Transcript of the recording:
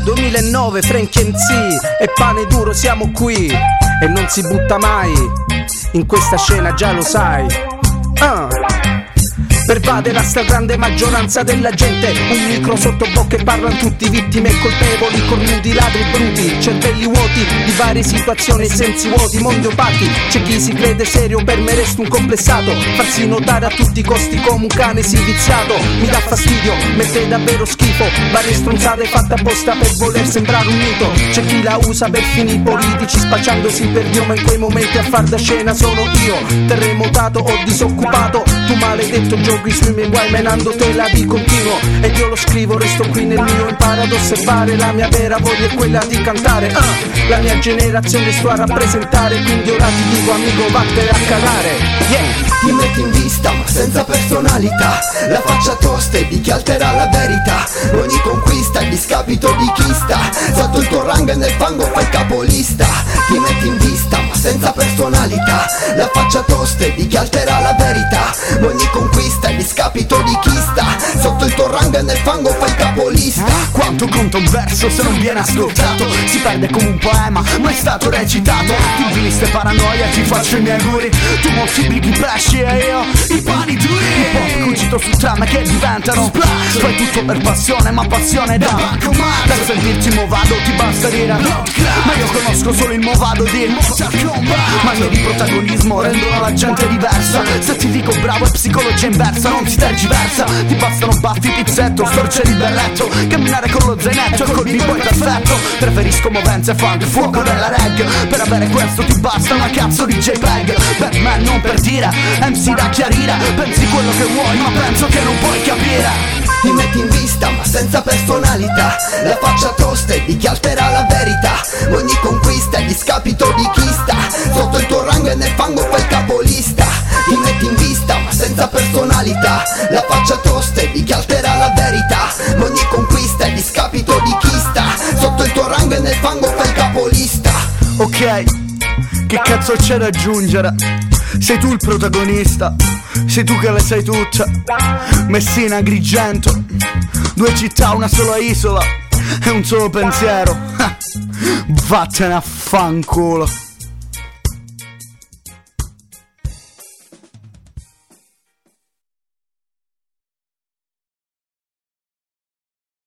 2009, Frankie MC e pane duro, siamo qui e non si butta mai in questa scena, già lo sai. Pervade la stragrande maggioranza della gente, un micro sotto bocca e parlano tutti vittime e colpevoli, cornuti, ladri bruti, cervelli vuoti di varie situazioni e sensi vuoti, mondi opachi. C'è chi si crede serio, per me resta un complessato, farsi notare a tutti i costi come un cane si viziato. Mi dà fastidio, mette davvero schifo, varie stronzate fatte apposta per voler sembrare un mito. C'è chi la usa per fini politici, spacciandosi per Dio, ma in quei momenti a far da scena sono io, terremotato o disoccupato. Tu maledetto giochi sui miei guai, menandotela di continuo, ed io lo scrivo, resto qui nel mio, imparo ad osservare. La mia vera voglia è quella di cantare, la mia generazione sto a rappresentare, quindi ora ti dico amico vattene a calare, yeah. Ti metti in vista ma senza personalità, la faccia tosta e di chi altera la verità. Ogni conquista è discapito di chi sta sotto il tuo rango e nel fango fai capolista. Ti metti in vista ma senza personalità, la faccia tosta e di chi altera la verità. Ogni conquista è discapito di chi sta sotto il tuo rango e nel fango fai capolista. Quanto conta un verso se non viene ascoltato, si perde come un poema ma è stato recitato. Ti viste paranoia, ti faccio i miei auguri, tu moltiplichi pesci e io i pani duri. Hip hop cucito su trame che diventano splash, fai tutto per passione ma passione da bancomat. Per sentirti movado ti basta dire ma io conosco solo il movado di Mortal Kombat. Manie di protagonismo rendono la gente diversa, se ti dico bravo è psicologia inversa, non si tergiversa. Ti bastano baffi, pizzetto, storce di berretto, camminare con lo zainetto e col b-boy perfetto. Preferisco movenze, funk, fuoco della reg, per avere questo ti basta una cazzo di JPEG. Batman non per dire, MC da chiarire, pensi quello che vuoi ma penso che non puoi capire. Ti metti in vista ma senza personalità, la faccia tosta e di chi altera la verità. Ogni conquista è discapito di chi sta sotto il tuo rango e nel fango fai capolista. Ti metti in vista ma senza personalità, la faccia tosta e di chi altera la verità. Ogni conquista è discapito di chi sta sotto il tuo rango e nel fango fai capolista. Ok, che cazzo c'è da aggiungere? Sei tu il protagonista, sei tu che le sai tutte. Messina, Agrigento, 2 città, una sola isola e un solo pensiero. Vattene a fanculo.